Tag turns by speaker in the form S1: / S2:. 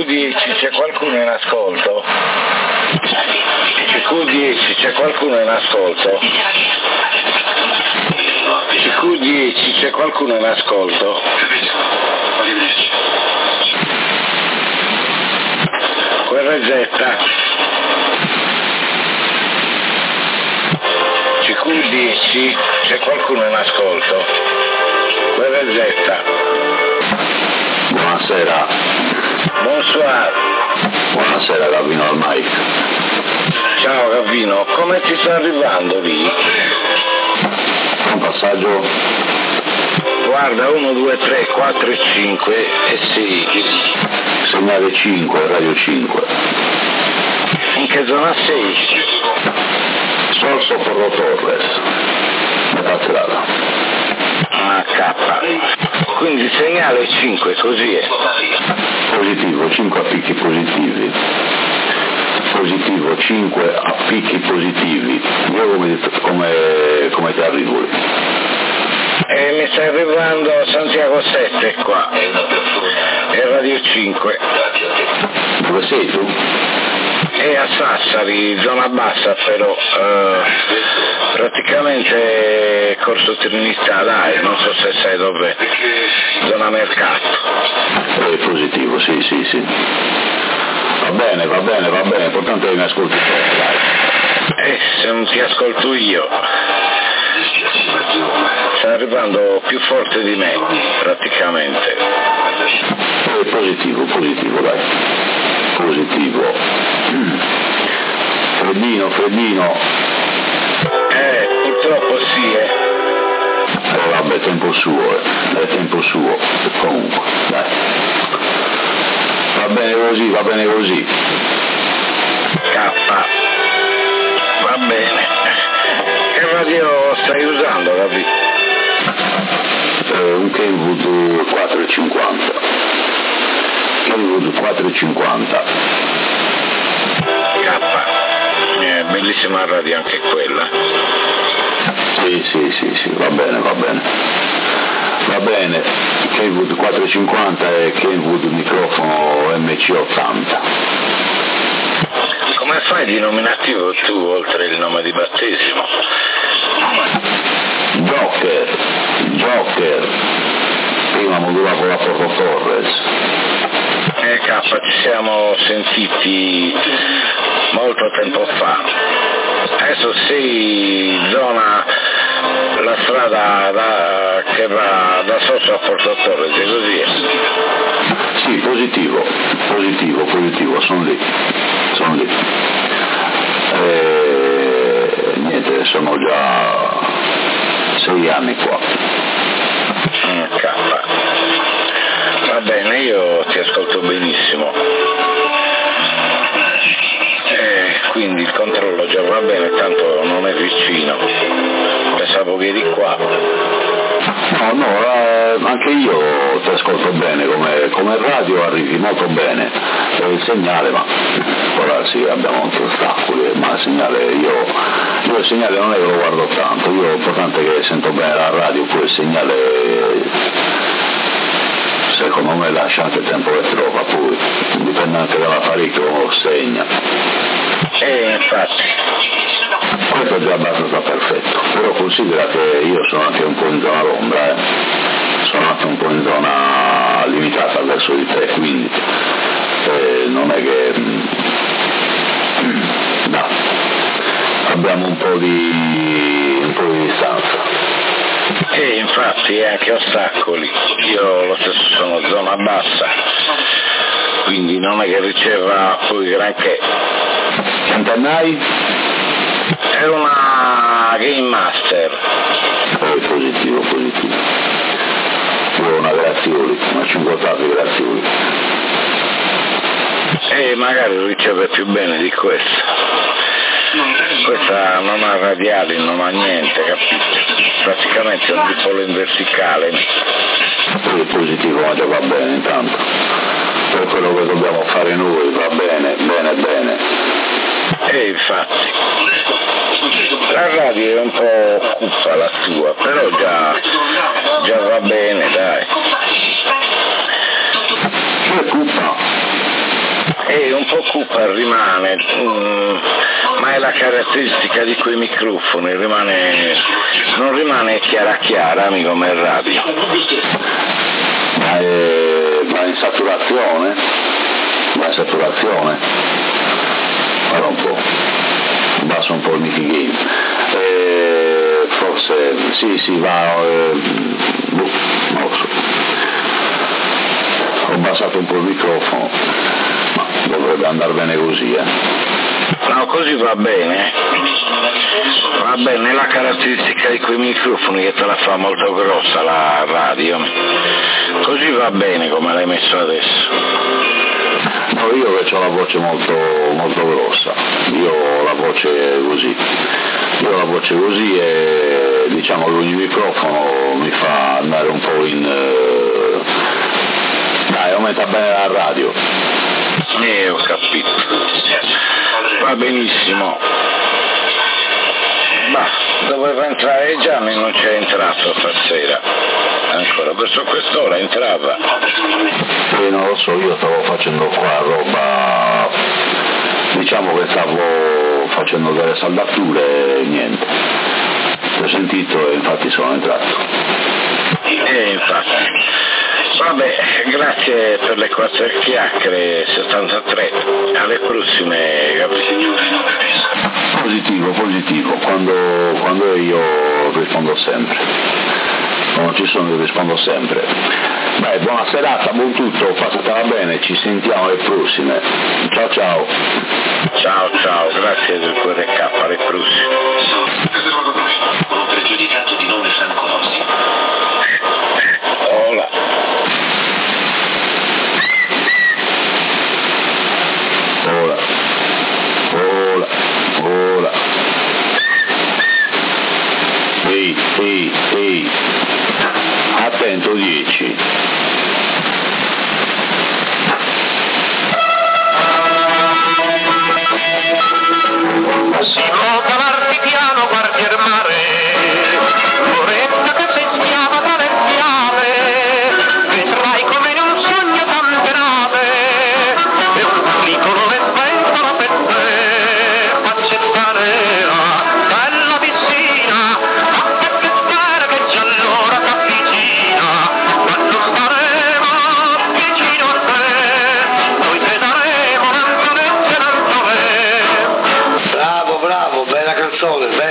S1: CQ10 c'è qualcuno in ascolto? CQ10 c'è qualcuno in ascolto? CQ10 c'è qualcuno in ascolto? QRZ CQ10 c'è qualcuno in ascolto? QRZ.
S2: Buonasera.
S1: Bonsoir.
S2: Buonasera Gavino al mic.
S1: Ciao Gavino, come ti sta arrivando lì?
S2: Un passaggio?
S1: Guarda, 1, 2, 3, 4 e 5 e 6.
S2: Segnale 5, radio 5.
S1: In che zona sei?
S2: Sorso Porro Torres. Metà strada.
S1: K. Quindi segnale 5, così è.
S2: Positivo, 5 appicchi positivi. Positivo, 5 appicchi positivi. Io come ti arrivo lì?
S1: Mi sta arrivando Santiago 7 qua. E radio 5.
S2: Dove sei tu?
S1: È a Sassari, zona bassa però, praticamente Corso Trinità, dai, non so se sai dov'è, zona Mercato.
S2: È positivo, sì. Va bene, importante che mi ascolti te, dai.
S1: Se non ti ascolto io, sta arrivando più forte di me, praticamente.
S2: È positivo, dai. Positivo. Freddino.
S1: Purtroppo sì,
S2: vabbè, tempo suo, è tempo suo, comunque, dai. Va bene così.
S1: K. Va bene. Che radio stai usando, Gavi?
S2: Un Kenwood 450. Kenwood 450.
S1: Bellissima radio anche quella.
S2: Sì, va bene. Kenwood 450 e Kenwood microfono MC80.
S1: Come fai di nominativo tu oltre il nome di battesimo?
S2: Joker. Prima modulavo la Porro Torres.
S1: K, ci siamo sentiti molto tempo fa. Adesso sei zona, la strada che va da Sosso a Porto Torres, è così?
S2: Sì, positivo, sono lì. Niente, sono già 6 anni qua.
S1: K. Va bene, io ti ascolto benissimo. Quindi il controllo già va bene, tanto non è vicino. Pensavo che eri qua.
S2: No, anche io ti ascolto bene, come radio arrivi molto bene. Il segnale, ma ora sì, abbiamo anche ostacoli, ma il segnale io il segnale non è che lo guardo tanto, io l'importante è che sento bene la radio, poi il segnale secondo me lascia anche il tempo che trova, poi dipende anche dall'apparecchio come lo segna.
S1: Infatti.
S2: Questo è già abbastanza perfetto, però considera che io sono anche un po' in zona d'ombra, sono anche un po' in zona limitata verso di te, quindi non è che no, abbiamo un po' di distanza.
S1: Infatti anche ostacoli, io lo stesso sono zona bassa, quindi non è che riceva poi granché.
S2: Antennai?
S1: È una Game Master.
S2: Positivo. Una Grazioli, una 50 Grazioli.
S1: Magari riceve più bene di questa. Questa non ha radiali, non ha niente, capito? Praticamente è un dipolo in verticale.
S2: Sì, positivo, ma già va bene intanto. Per quello che dobbiamo fare noi va bene.
S1: Infatti. La radio è un po' cupa la tua, però già va bene, dai.
S2: Che cupa?
S1: e un po' cupa rimane, ma è la caratteristica di quei microfoni, non rimane chiara amico Merradio.
S2: Ma in saturazione? Guarda un po', abbasso un po' il Mickey Game, forse sì va, non lo so, ho abbassato un po' il microfono, ma dovrebbe andare bene così,
S1: No, così va bene, la caratteristica di quei microfoni che te la fa molto grossa la radio, così va bene come l'hai messo adesso.
S2: No, io che ho la voce molto, molto grossa, io ho la voce così e diciamo che ogni microfono mi fa andare un po' dai, aumenta bene la radio.
S1: Ho capito, va benissimo. Doveva entrare Gianni, non c'è entrato stasera ancora, verso quest'ora entrava.
S2: Non lo so, io stavo facendo qua roba, diciamo che stavo facendo delle saldature e niente, ho sentito e infatti sono entrato.
S1: Infatti. Vabbè, grazie per le 4 chiacchiere 73, alle prossime,
S2: Positivo, quando io rispondo sempre, quando ci sono io rispondo sempre. Beh, buona serata, buon tutto, passatela bene, ci sentiamo alle prossime, ciao.
S1: Ciao, grazie del QRK, alle prossime.
S3: Sono pregiudicato di nome Franco Rossi.
S1: Hola.
S2: Ehi, attento 10.
S4: Si nota l'artigiano, guardi il mare, Loretta che si schiava tra le fiabe, vedrai come in un sogno tante nave, e un piccolo e pentola per te, accettare la bella piscina, ma perché spera che già allora t'avvicina, quando staremo vicino a te, noi te daremo l'Antonetta e l'Antonè.
S5: Bravo, bella canzone, bella.